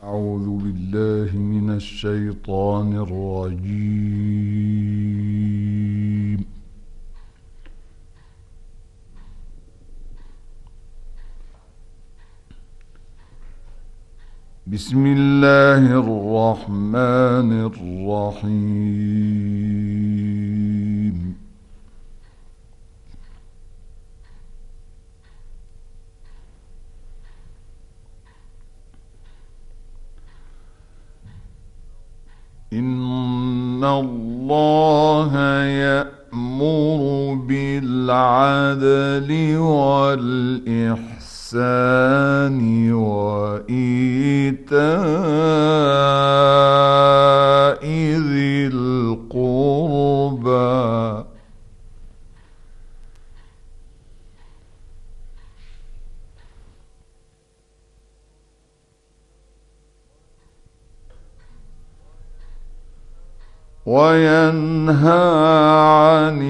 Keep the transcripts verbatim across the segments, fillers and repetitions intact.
أعوذ بالله من الشيطان الرجيم. بسم الله الرحمن الرحيم. إن الله يأمر بالعدل والإحسان وإيتاء ذي القربى وينهى عن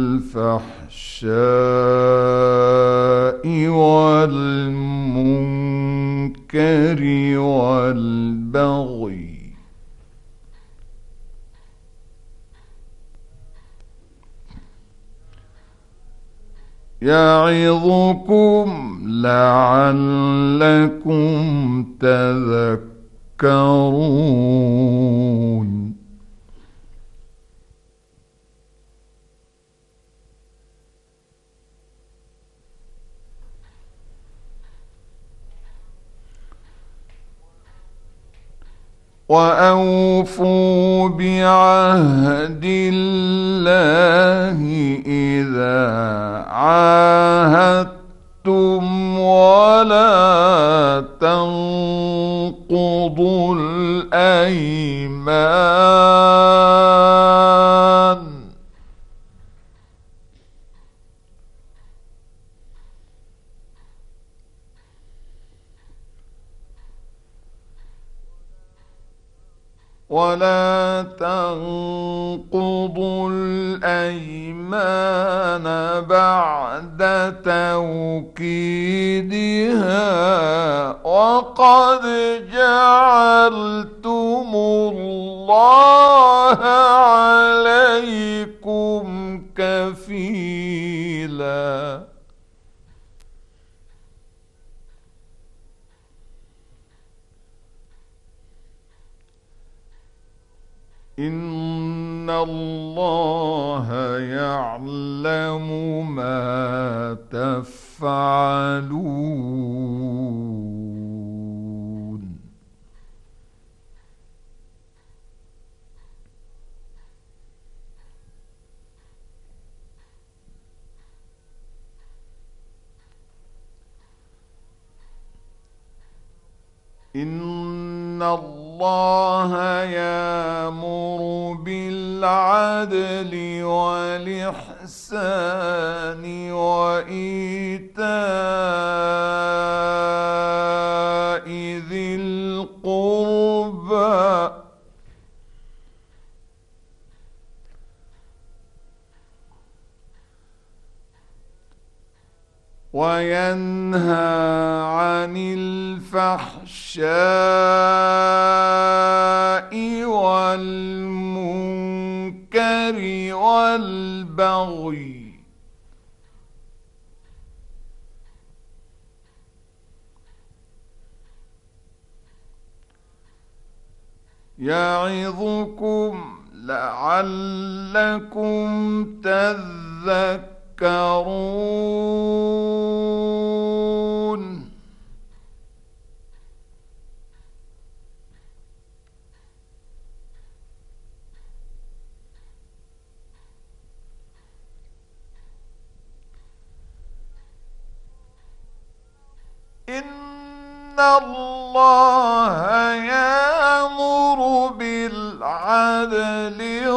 الفحشاء والمنكر والبغي يعظكم لعلكم تذكرون. وأوفوا بعهد الله إذا عاهدتم ولا تنقضوا الأيمان ولا تنقضوا الأيمان بعد توكيدها وقد جعلتم الله عليكم كفيلا. إن الله يعلم ما تفعلون. إن الله يأمر بالعدل والإحسان وإيتاء ذي القربى وينهى عن الفحشاء والمنكر والبغي يعظكم لعلكم تذكرون. إن الله يأمر بالعدل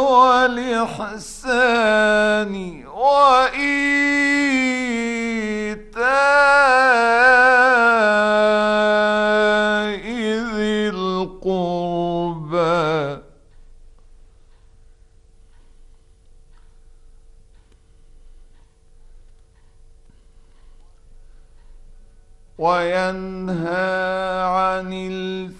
والإحسان وإيتاء ذي القربى وينهى عن الفحشاء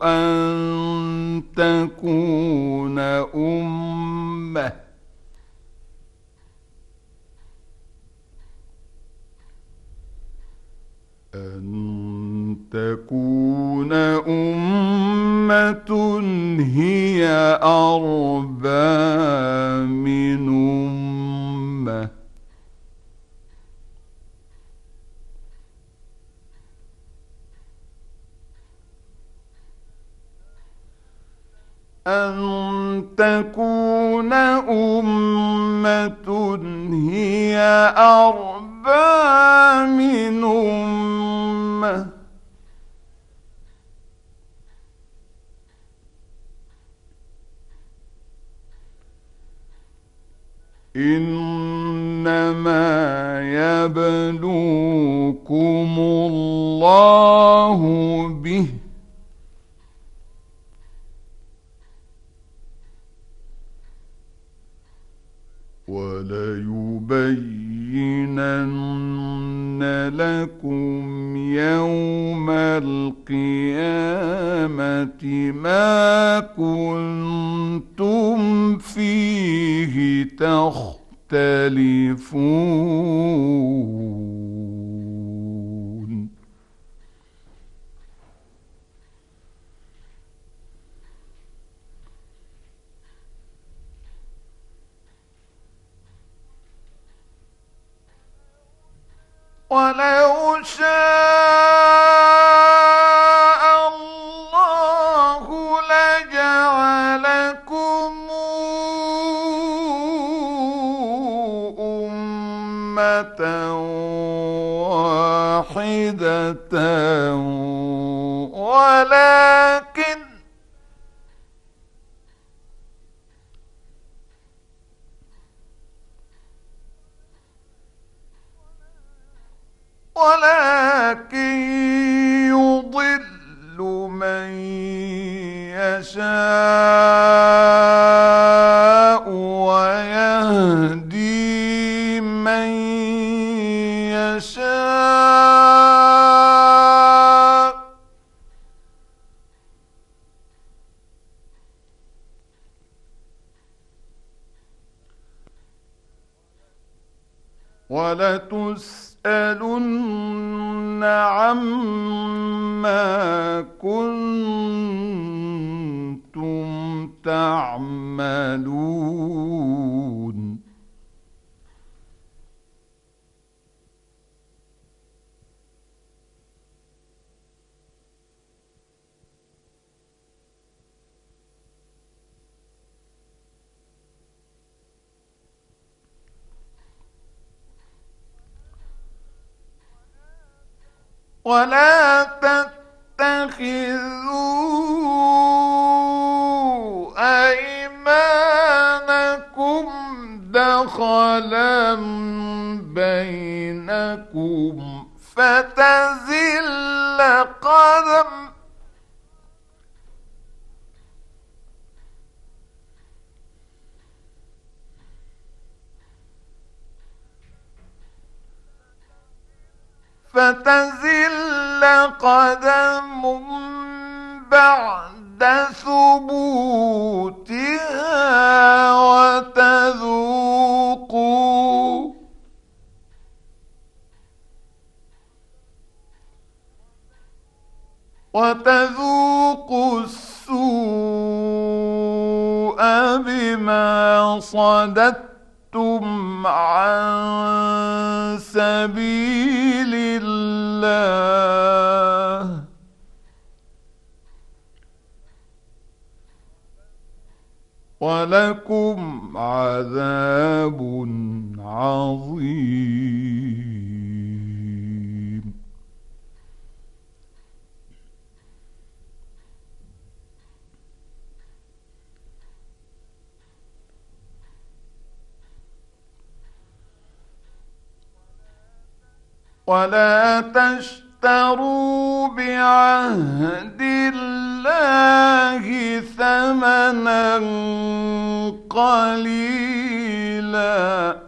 أن تكون أمة أن تكون أمة هي أربى من أمة أن تكون أمة هي أربى من أمة إنما يبلوكم الله به وليبينن لكم يوم القيامة ما كنتم فيه تختلفون ولو شاء الله لجعلكم أمة واحدة ولكن ولكن يضل من يشاء ويهدي من يشاء ولتسألن عما كنتم تعملون ولا تتخذوا أيمانكم دخلا بينكم فتزل قدم فتزل قدم بعد ثبوتها وتذوقوا وتذوقوا السوء بما صددتم عن سبيل الله ولكم عذاب عظيم ولا تشتروا بعهد الله ثمنا قليلا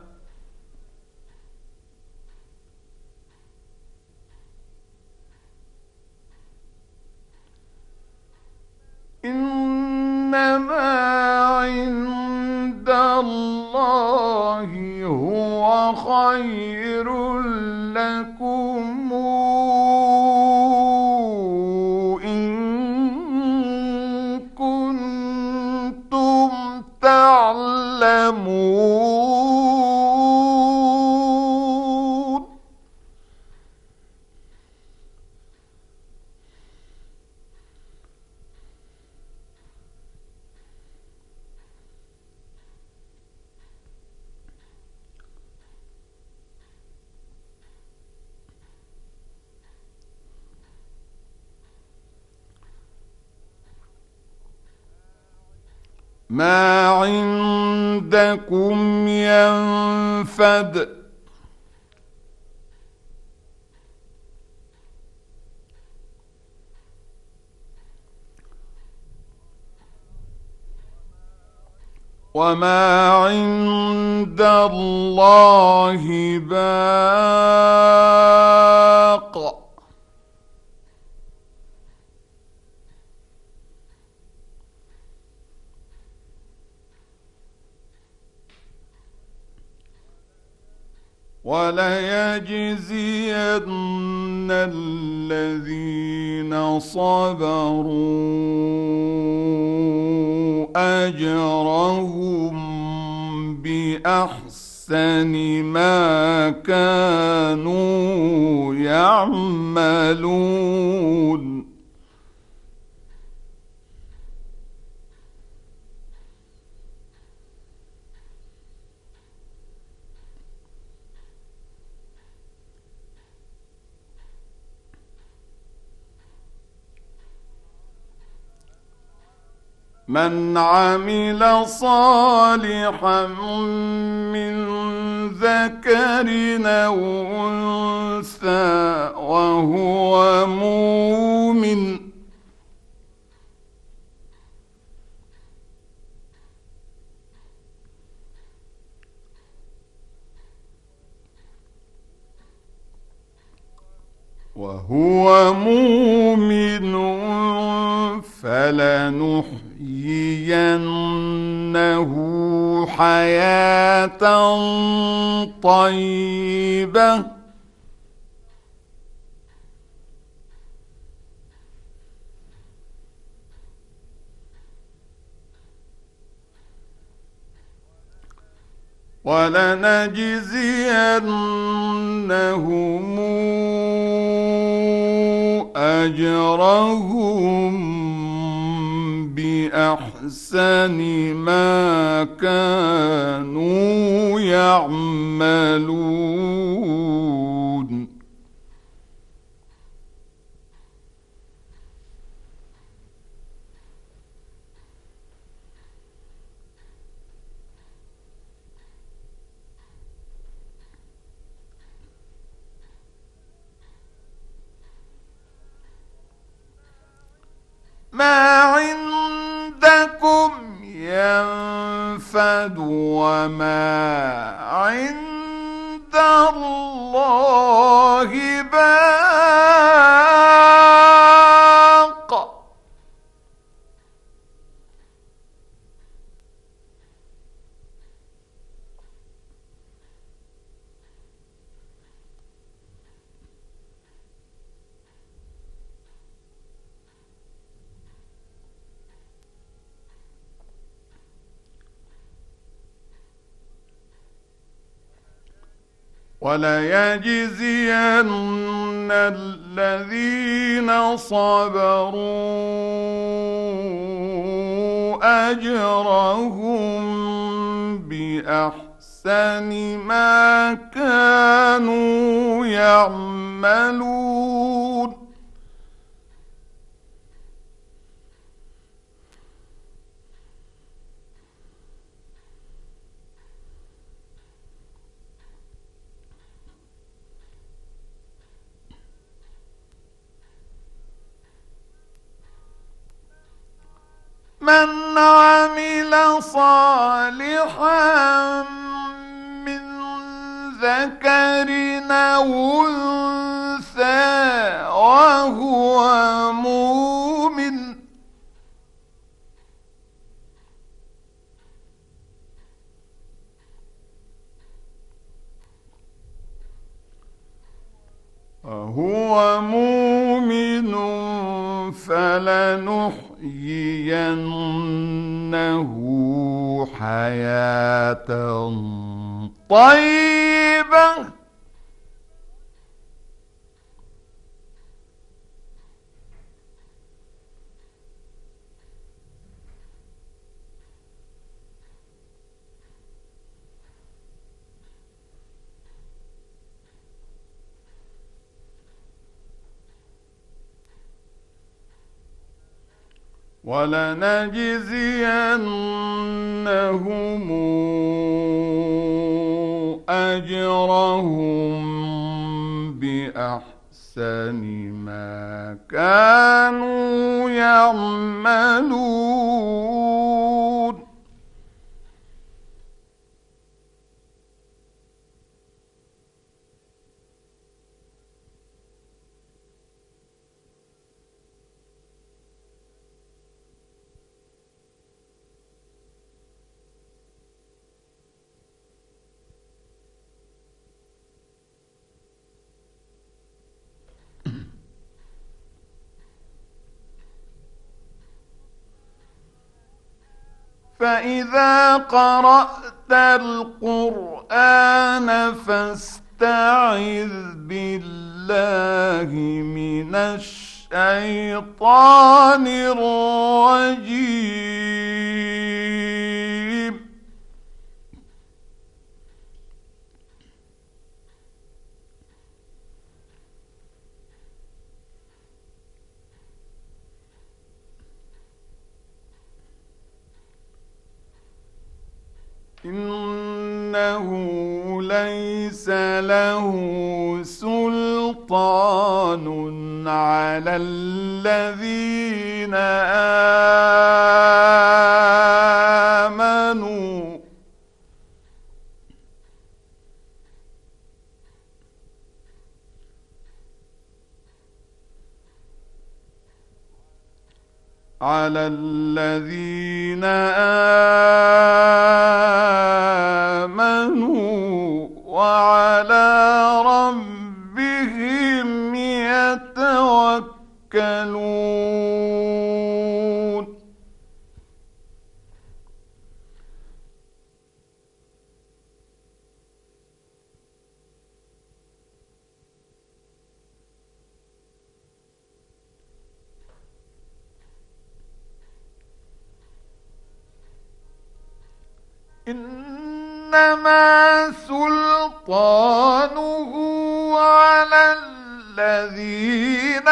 ما عندكم ينفد وما عند الله باق. وليجزين الذين صبروا أجرهم بأحسن ما كانوا يعملون. من عمل صالحا من ذكر أو أنثى وهو مؤمن وهو مؤمن فلنحيينه حياة طيبة ولنجزينهم أجرهم بأحسن ما كانوا يعملون. ما عندكم ينفد وما عند الله باق. وليجزين الذين صبروا أجرهم بأحسن ما كانوا يعملون. من عمل صالحا من ذكر أو أنثى وهو مؤمن وهو مؤمن فلنحيينه حياة طيبة ولنجزينهم أجرهم بأحسن ما كانوا يعملون. فإذا قرأت القرآن فاستعذ بالله من الشيطان الرجيم. إنه ليس له سلطان على الذين آمنوا على الذين آمنوا وعلى ربهم يتوكلون. إنما سلطانه على الذين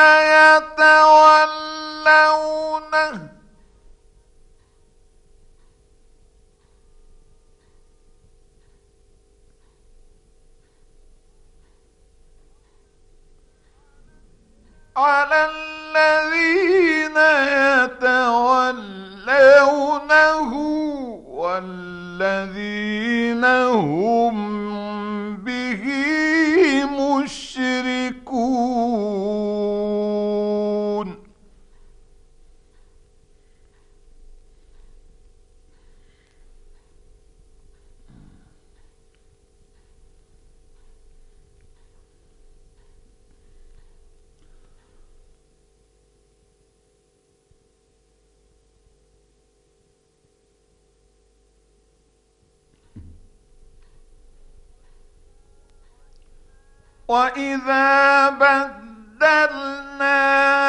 يتولونه على الذين يتولونه والذين هم به مشركون. وإذا بدلنا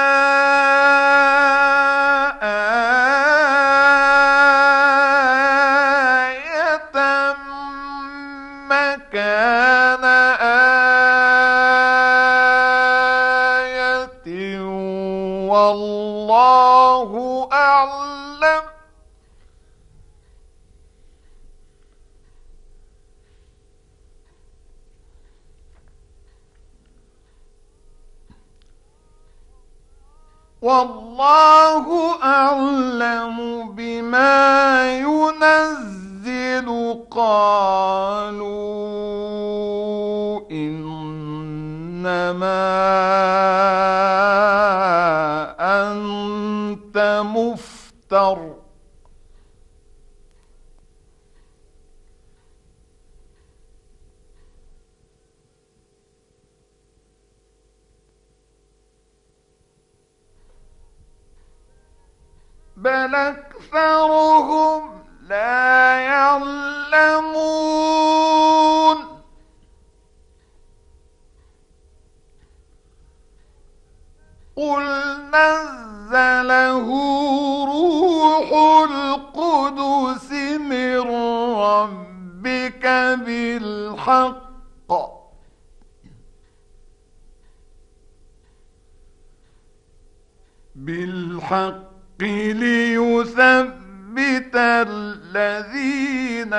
آية مكان آية والله أعلم والله أعلم بما ينزل قالوا إنما أنت مفتر بل أكثرهم لا يعلمون. قل نزله روح القدس من ربك بالحق بالحق ليثبت الذين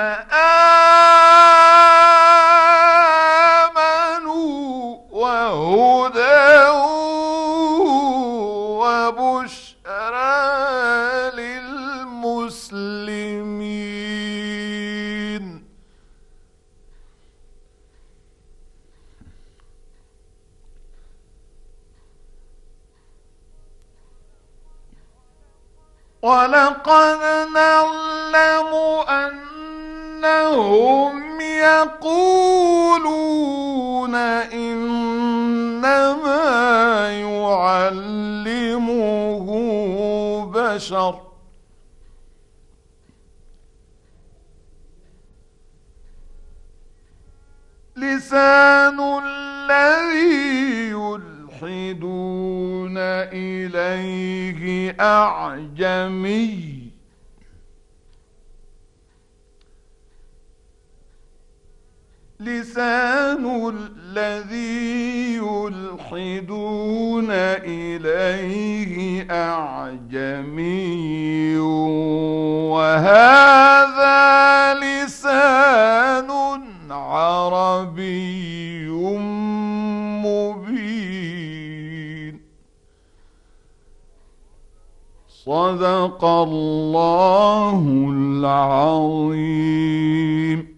آمنوا وهدى وبشرى للمسلمين. ولقد نعلم أنهم يقولون إنما يعلمه بشر لسان الذي يلحدون إليه أعجمي لسان الذي يلحدون إليه أعجمي وهذا لسان عربي مبين. صدق الله العظيم.